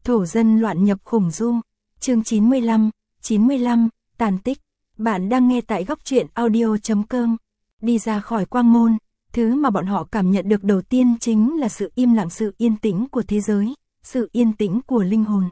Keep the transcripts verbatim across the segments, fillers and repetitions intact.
Thổ dân loạn nhập khủng du. Chương chín mươi lăm, chín mươi lăm, tàn tích. Bạn đang nghe tại góc truyện audio chấm com. Đi ra khỏi quang môn, thứ mà bọn họ cảm nhận được đầu tiên chính là sự im lặng, sự yên tĩnh của thế giới, sự yên tĩnh của linh hồn.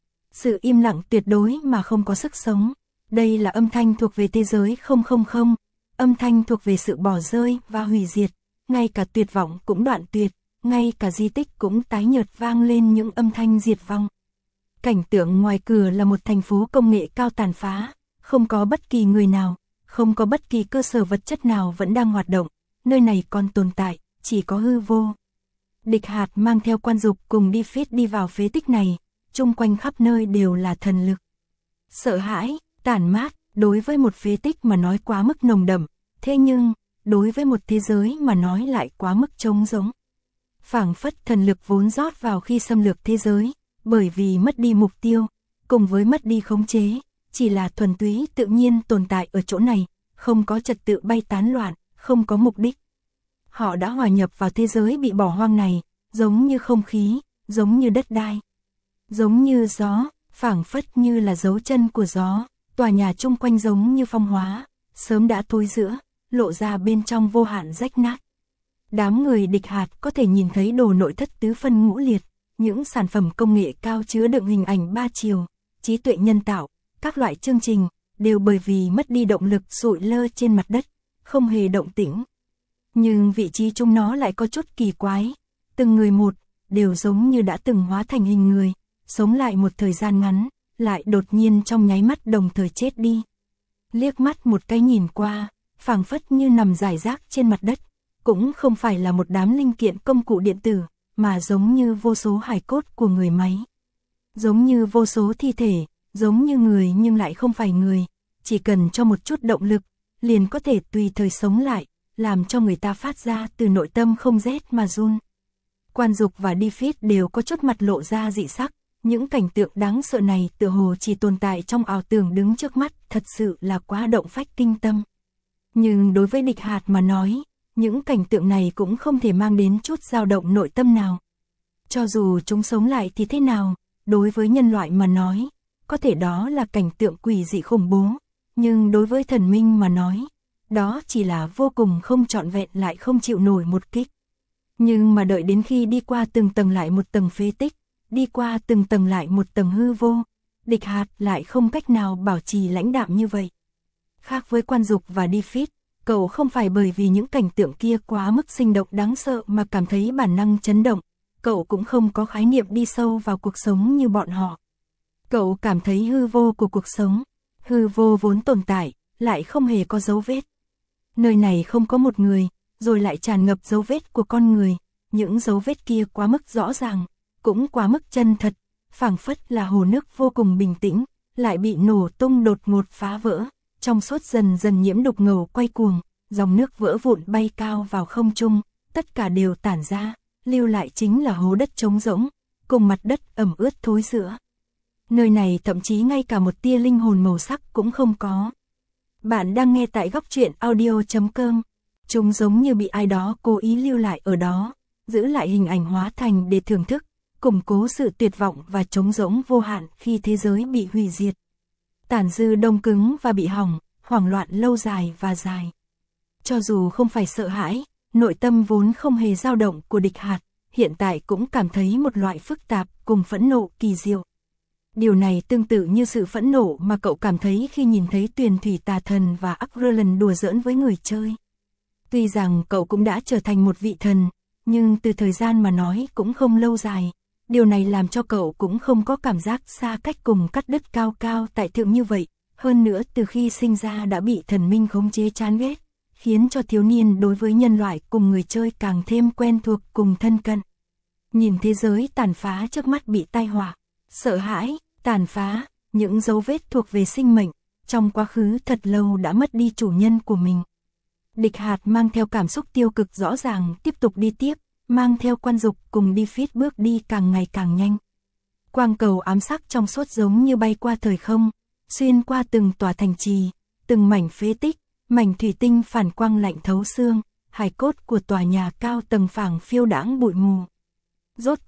Sự im lặng tuyệt đối mà không có sức sống. Đây là âm thanh thuộc về thế giới không không không, âm thanh thuộc về sự bỏ rơi và hủy diệt, ngay cả tuyệt vọng cũng đoạn tuyệt, ngay cả di tích cũng tái nhợt vang lên những âm thanh diệt vong. Cảnh tượng ngoài cửa là một thành phố công nghệ cao tàn phá, không có bất kỳ người nào, không có bất kỳ cơ sở vật chất nào vẫn đang hoạt động, nơi này còn tồn tại, chỉ có hư vô. Địch Hạt mang theo Quan Dục cùng đi phết đi vào phế tích này, chung quanh khắp nơi đều là thần lực. Sợ hãi, tản mát, đối với một phế tích mà nói quá mức nồng đậm, thế nhưng, đối với một thế giới mà nói lại quá mức trống rỗng. Phảng phất thần lực vốn rót vào khi xâm lược thế giới, bởi vì mất đi mục tiêu, cùng với mất đi khống chế, chỉ là thuần túy tự nhiên tồn tại ở chỗ này, không có trật tự bay tán loạn, không có mục đích. Họ đã hòa nhập vào thế giới bị bỏ hoang này, giống như không khí, giống như đất đai, giống như gió, phảng phất như là dấu chân của gió, tòa nhà chung quanh giống như phong hóa, sớm đã thối rữa, lộ ra bên trong vô hạn rách nát. Đám người Địch Hạt có thể nhìn thấy đồ nội thất tứ phân ngũ liệt, những sản phẩm công nghệ cao chứa đựng hình ảnh ba chiều, trí tuệ nhân tạo, các loại chương trình, đều bởi vì mất đi động lực sụi lơ trên mặt đất, không hề động tĩnh. Nhưng vị trí chúng nó lại có chút kỳ quái, từng người một, đều giống như đã từng hóa thành hình người, sống lại một thời gian ngắn, lại đột nhiên trong nháy mắt đồng thời chết đi. Liếc mắt một cái nhìn qua, phảng phất như nằm rải rác trên mặt đất, cũng không phải là một đám linh kiện công cụ điện tử, mà giống như vô số hài cốt của người máy. Giống như vô số thi thể, giống như người nhưng lại không phải người, chỉ cần cho một chút động lực, liền có thể tùy thời sống lại, làm cho người ta phát ra từ nội tâm không rét mà run. Quan Dục và Đi Phít đều có chút mặt lộ ra dị sắc, những cảnh tượng đáng sợ này tựa hồ chỉ tồn tại trong ảo tưởng đứng trước mắt, thật sự là quá động phách kinh tâm. Nhưng đối với Địch Hạt mà nói, những cảnh tượng này cũng không thể mang đến chút dao động nội tâm nào. Cho dù chúng sống lại thì thế nào, đối với nhân loại mà nói, có thể đó là cảnh tượng quỷ dị khủng bố, nhưng đối với thần minh mà nói, đó chỉ là vô cùng không trọn vẹn lại không chịu nổi một kích. Nhưng mà đợi đến khi đi qua từng tầng lại một tầng phế tích, đi qua từng tầng lại một tầng hư vô, Địch Hạt lại không cách nào bảo trì lãnh đạm như vậy. Khác với Quan Dục và Đi Phít, cậu không phải bởi vì những cảnh tượng kia quá mức sinh động đáng sợ mà cảm thấy bản năng chấn động, cậu cũng không có khái niệm đi sâu vào cuộc sống như bọn họ. Cậu cảm thấy hư vô của cuộc sống, hư vô vốn tồn tại, lại không hề có dấu vết. Nơi này không có một người, rồi lại tràn ngập dấu vết của con người, những dấu vết kia quá mức rõ ràng, cũng quá mức chân thật, phảng phất là hồ nước vô cùng bình tĩnh, lại bị nổ tung đột ngột phá vỡ, trong suốt dần dần nhiễm đục ngầu quay cuồng, dòng nước vỡ vụn bay cao vào không trung, tất cả đều tản ra, lưu lại chính là hố đất trống rỗng, cùng mặt đất ẩm ướt thối rữa. Nơi này thậm chí ngay cả một tia linh hồn màu sắc cũng không có. Bạn đang nghe tại góc truyện audio chấm com. Chúng giống như bị ai đó cố ý lưu lại ở đó, giữ lại hình ảnh hóa thành để thưởng thức, củng cố sự tuyệt vọng và trống rỗng vô hạn khi thế giới bị hủy diệt. Tàn dư đông cứng và bị hỏng, hoảng loạn lâu dài và dài. Cho dù không phải sợ hãi, nội tâm vốn không hề dao động của Địch Hạt, hiện tại cũng cảm thấy một loại phức tạp cùng phẫn nộ kỳ diệu. Điều này tương tự như sự phẫn nộ mà cậu cảm thấy khi nhìn thấy Tuyền Thủy Tà Thần và Akrlan đùa giỡn với người chơi. Tuy rằng cậu cũng đã trở thành một vị thần, nhưng từ thời gian mà nói cũng không lâu dài. Điều này làm cho cậu cũng không có cảm giác xa cách cùng cắt đứt cao cao tại thượng như vậy. Hơn nữa từ khi sinh ra đã bị thần minh khống chế chán ghét, khiến cho thiếu niên đối với nhân loại cùng người chơi càng thêm quen thuộc cùng thân cận. Nhìn thế giới tàn phá trước mắt bị tai họa, sợ hãi, tàn phá, những dấu vết thuộc về sinh mệnh, trong quá khứ thật lâu đã mất đi chủ nhân của mình. Địch Hạt mang theo cảm xúc tiêu cực rõ ràng tiếp tục đi tiếp, mang theo Quan Dục cùng Đi Phít bước đi càng ngày càng nhanh. Quang cầu ám sắc trong suốt giống như bay qua thời không, xuyên qua từng tòa thành trì, từng mảnh phế tích, mảnh thủy tinh phản quang lạnh thấu xương, hài cốt của tòa nhà cao tầng phảng phiêu đãng bụi mù. Rốt cục,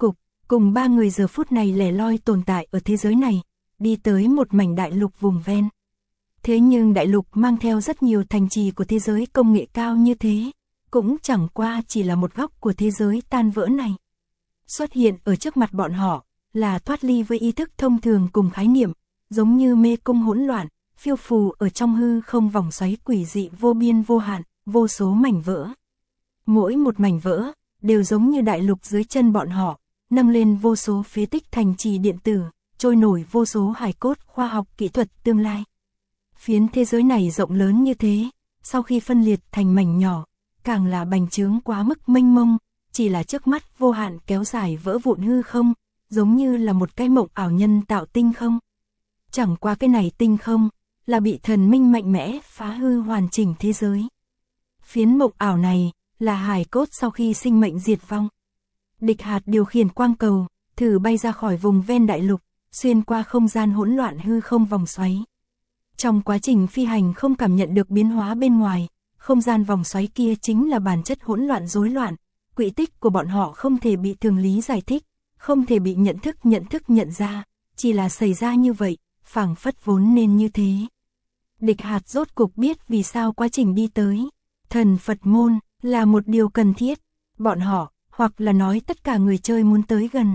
cùng ba người giờ phút này lẻ loi tồn tại ở thế giới này, đi tới một mảnh đại lục vùng ven. Thế nhưng đại lục mang theo rất nhiều thành trì của thế giới công nghệ cao như thế, cũng chẳng qua chỉ là một góc của thế giới tan vỡ này. Xuất hiện ở trước mặt bọn họ, là thoát ly với ý thức thông thường cùng khái niệm, giống như mê cung hỗn loạn, phiêu phù ở trong hư không vòng xoáy quỷ dị vô biên vô hạn, vô số mảnh vỡ. Mỗi một mảnh vỡ, đều giống như đại lục dưới chân bọn họ, nâng lên vô số phế tích thành trì điện tử, trôi nổi vô số hài cốt khoa học kỹ thuật tương lai. Phiến thế giới này rộng lớn như thế, sau khi phân liệt thành mảnh nhỏ, càng là bành trướng quá mức mênh mông, chỉ là trước mắt vô hạn kéo dài vỡ vụn hư không, giống như là một cái mộng ảo nhân tạo tinh không. Chẳng qua cái này tinh không, là bị thần minh mạnh mẽ phá hư hoàn chỉnh thế giới. Phiến mộng ảo này, là hài cốt sau khi sinh mệnh diệt vong. Địch Hạt điều khiển quang cầu, thử bay ra khỏi vùng ven đại lục, xuyên qua không gian hỗn loạn hư không vòng xoáy. Trong quá trình phi hành không cảm nhận được biến hóa bên ngoài, không gian vòng xoáy kia chính là bản chất hỗn loạn rối loạn, quỹ tích của bọn họ không thể bị thường lý giải thích, không thể bị nhận thức nhận thức nhận ra, chỉ là xảy ra như vậy, phảng phất vốn nên như thế. Địch Hạt rốt cục biết vì sao quá trình đi tới thần Phật môn là một điều cần thiết, bọn họ, hoặc là nói tất cả người chơi muốn tới gần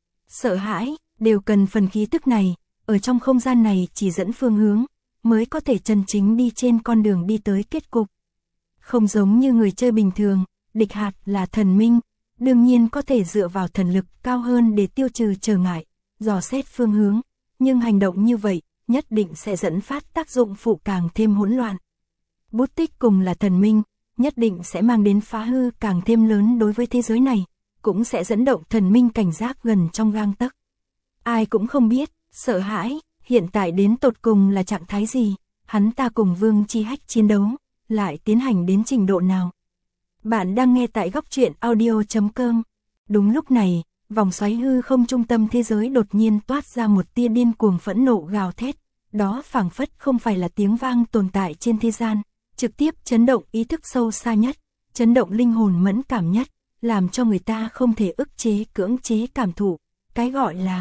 sợ hãi, đều cần phần khí tức này, ở trong không gian này chỉ dẫn phương hướng, mới có thể chân chính đi trên con đường đi tới kết cục. Không giống như người chơi bình thường, Địch Hạt là thần minh, đương nhiên có thể dựa vào thần lực cao hơn để tiêu trừ trở ngại, dò xét phương hướng, nhưng hành động như vậy, nhất định sẽ dẫn phát tác dụng phụ càng thêm hỗn loạn. Bút tích cùng là thần minh, nhất định sẽ mang đến phá hư càng thêm lớn đối với thế giới này, cũng sẽ dẫn động thần minh cảnh giác gần trong gang tấc. Ai cũng không biết, sợ hãi, hiện tại đến tột cùng là trạng thái gì, hắn ta cùng Vương Chi Hách chiến đấu, lại tiến hành đến trình độ nào. Bạn đang nghe tại góc truyện audio chấm com. Đúng lúc này, vòng xoáy hư không trung tâm thế giới đột nhiên toát ra một tia điên cuồng phẫn nộ gào thét, đó phảng phất không phải là tiếng vang tồn tại trên thế gian, trực tiếp chấn động ý thức sâu xa nhất, chấn động linh hồn mẫn cảm nhất, làm cho người ta không thể ức chế cưỡng chế cảm thụ, cái gọi là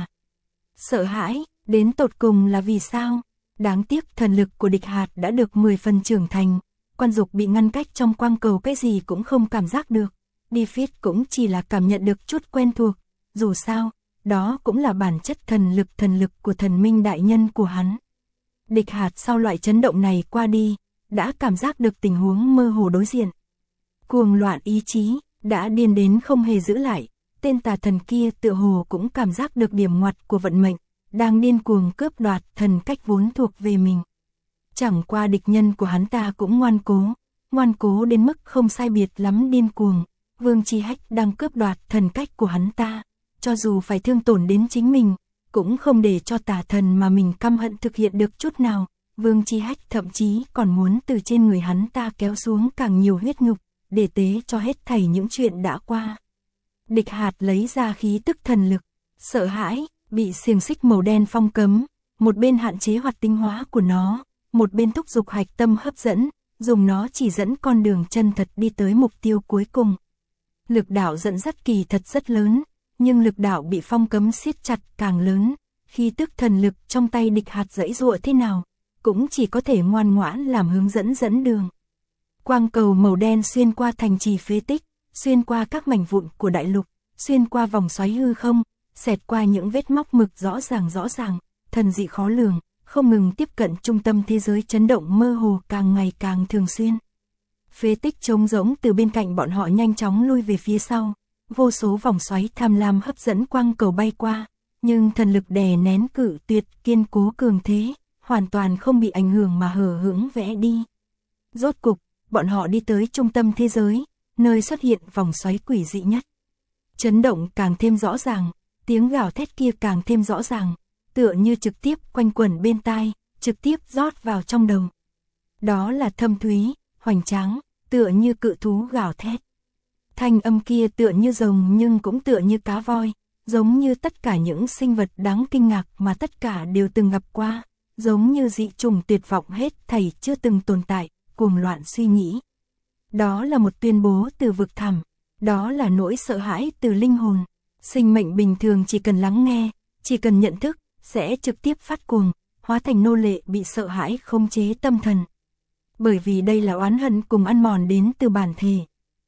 sợ hãi, đến tột cùng là vì sao? Đáng tiếc thần lực của Địch Hạt đã được mười phần trưởng thành, quan dục bị ngăn cách trong quang cầu cái gì cũng không cảm giác được, đi phiết cũng chỉ là cảm nhận được chút quen thuộc, dù sao, đó cũng là bản chất thần lực thần lực của thần minh đại nhân của hắn. Địch Hạt sau loại chấn động này qua đi, đã cảm giác được tình huống mơ hồ đối diện. Cuồng loạn ý chí, đã điên đến không hề giữ lại, tên tà thần kia tựa hồ cũng cảm giác được điểm ngoặt của vận mệnh, đang điên cuồng cướp đoạt thần cách vốn thuộc về mình. Chẳng qua địch nhân của hắn ta cũng ngoan cố, ngoan cố đến mức không sai biệt lắm điên cuồng, Vương Chi Hách đang cướp đoạt thần cách của hắn ta, cho dù phải thương tổn đến chính mình, cũng không để cho tà thần mà mình căm hận thực hiện được chút nào. Vương Chi Hách thậm chí còn muốn từ trên người hắn ta kéo xuống càng nhiều huyết nhục, để tế cho hết thảy những chuyện đã qua. Địch Hạt lấy ra khí tức thần lực, sợ hãi, bị xiềng xích màu đen phong cấm, một bên hạn chế hoạt tinh hóa của nó, một bên thúc giục hạch tâm hấp dẫn, dùng nó chỉ dẫn con đường chân thật đi tới mục tiêu cuối cùng. Lực đạo dẫn dắt kỳ thật rất lớn, nhưng lực đạo bị phong cấm siết chặt càng lớn, khí tức thần lực trong tay Địch Hạt giãy giụa thế nào, cũng chỉ có thể ngoan ngoãn làm hướng dẫn dẫn đường. Quang cầu màu đen xuyên qua thành trì phế tích, xuyên qua các mảnh vụn của đại lục, xuyên qua vòng xoáy hư không, xẹt qua những vết móc mực rõ ràng rõ ràng, thần dị khó lường, không ngừng tiếp cận trung tâm thế giới chấn động mơ hồ càng ngày càng thường xuyên. Phế tích trống rỗng từ bên cạnh bọn họ nhanh chóng lui về phía sau, vô số vòng xoáy tham lam hấp dẫn quang cầu bay qua, nhưng thần lực đè nén cự tuyệt kiên cố cường thế, hoàn toàn không bị ảnh hưởng mà hờ hững vẽ đi. Rốt cục, bọn họ đi tới trung tâm thế giới, nơi xuất hiện vòng xoáy quỷ dị nhất. Chấn động càng thêm rõ ràng, tiếng gào thét kia càng thêm rõ ràng, tựa như trực tiếp quanh quẩn bên tai, trực tiếp rót vào trong đầu. Đó là thâm thúy, hoành tráng, tựa như cự thú gào thét. Thanh âm kia tựa như rồng nhưng cũng tựa như cá voi, giống như tất cả những sinh vật đáng kinh ngạc mà tất cả đều từng gặp qua, giống như dị trùng tuyệt vọng hết thảy chưa từng tồn tại, cuồng loạn suy nghĩ. Đó là một tuyên bố từ vực thẳm, đó là nỗi sợ hãi từ linh hồn, Sinh mệnh bình thường chỉ cần lắng nghe, chỉ cần nhận thức, sẽ trực tiếp phát cuồng, hóa thành nô lệ bị sợ hãi khống chế tâm thần. Bởi vì đây là oán hận cùng ăn mòn đến từ bản thể.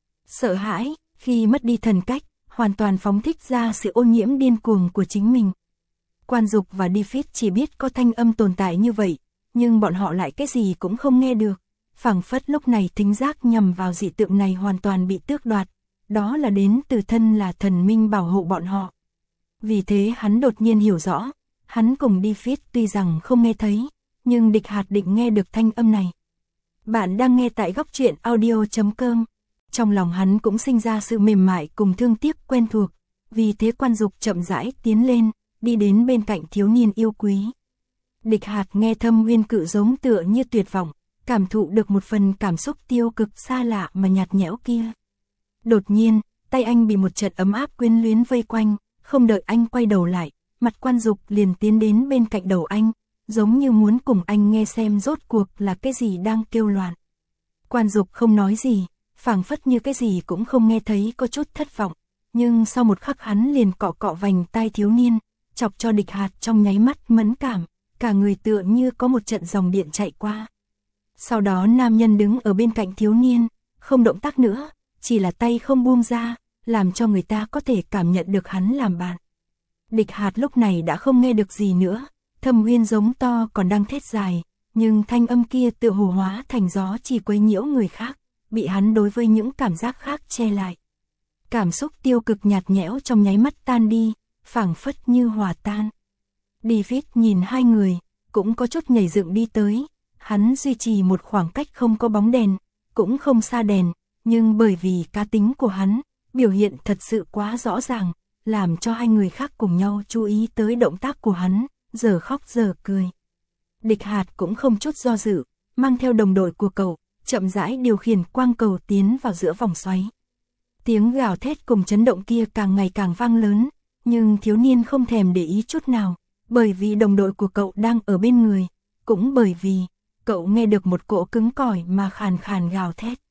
Sợ hãi, khi mất đi thần cách, hoàn toàn phóng thích ra sự ô nhiễm điên cuồng của chính mình. Quan Dục và David chỉ biết có thanh âm tồn tại như vậy, nhưng bọn họ lại cái gì cũng không nghe được. Phảng phất lúc này thính giác nhằm vào dị tượng này hoàn toàn bị tước đoạt, đó là đến từ thân là thần minh bảo hộ bọn họ. Vì thế hắn đột nhiên hiểu rõ, hắn cùng David tuy rằng không nghe thấy, nhưng Địch Hạt định nghe được thanh âm này. Bạn đang nghe tại góc truyện audio chấm com. Trong lòng hắn cũng sinh ra sự mềm mại cùng thương tiếc quen thuộc, vì thế Quan Dục chậm rãi tiến lên, đi đến bên cạnh thiếu niên yêu quý. Địch Hạt nghe Thâm Uyên Cự giống tựa như tuyệt vọng, cảm thụ được một phần cảm xúc tiêu cực xa lạ mà nhạt nhẽo kia. Đột nhiên, tay anh bị một trận ấm áp quyến luyến vây quanh, không đợi anh quay đầu lại, mặt Quan Dục liền tiến đến bên cạnh đầu anh, giống như muốn cùng anh nghe xem rốt cuộc là cái gì đang kêu loạn. Quan Dục không nói gì, phảng phất như cái gì cũng không nghe thấy, có chút thất vọng, nhưng sau một khắc hắn liền cọ cọ vành tai thiếu niên, chọc cho Địch Hạt trong nháy mắt mẫn cảm, cả người tựa như có một trận dòng điện chạy qua. Sau đó nam nhân đứng ở bên cạnh thiếu niên, không động tác nữa, chỉ là tay không buông ra, làm cho người ta có thể cảm nhận được hắn làm bạn. Địch Hạt lúc này đã không nghe được gì nữa, Thâm Uyên giống to còn đang thét dài, nhưng thanh âm kia tựa hồ hóa thành gió chỉ quấy nhiễu người khác, bị hắn đối với những cảm giác khác che lại. Cảm xúc tiêu cực nhạt nhẽo trong nháy mắt tan đi, phảng phất như hòa tan. David nhìn hai người, cũng có chút nhảy dựng đi tới, hắn duy trì một khoảng cách không có bóng đèn, cũng không xa đèn, nhưng bởi vì cá tính của hắn, biểu hiện thật sự quá rõ ràng, làm cho hai người khác cùng nhau chú ý tới động tác của hắn, giờ khóc giờ cười. Địch Hạt cũng không chút do dự, mang theo đồng đội của cậu, chậm rãi điều khiển quang cầu tiến vào giữa vòng xoáy. Tiếng gào thét cùng chấn động kia càng ngày càng vang lớn, nhưng thiếu niên không thèm để ý chút nào, bởi vì đồng đội của cậu đang ở bên người, cũng bởi vì cậu nghe được một cỗ cứng cỏi mà khàn khàn gào thét.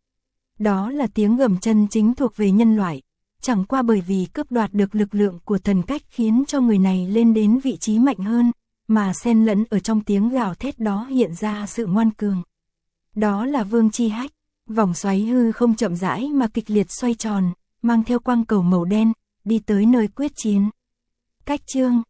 Đó là tiếng gầm chân chính thuộc về nhân loại, chẳng qua bởi vì cướp đoạt được lực lượng của thần cách khiến cho người này lên đến vị trí mạnh hơn, mà xen lẫn ở trong tiếng gào thét đó hiện ra sự ngoan cường. Đó là Vương Chi Hách, vòng xoáy hư không chậm rãi mà kịch liệt xoay tròn, mang theo quang cầu màu đen, đi tới nơi quyết chiến. Cách chương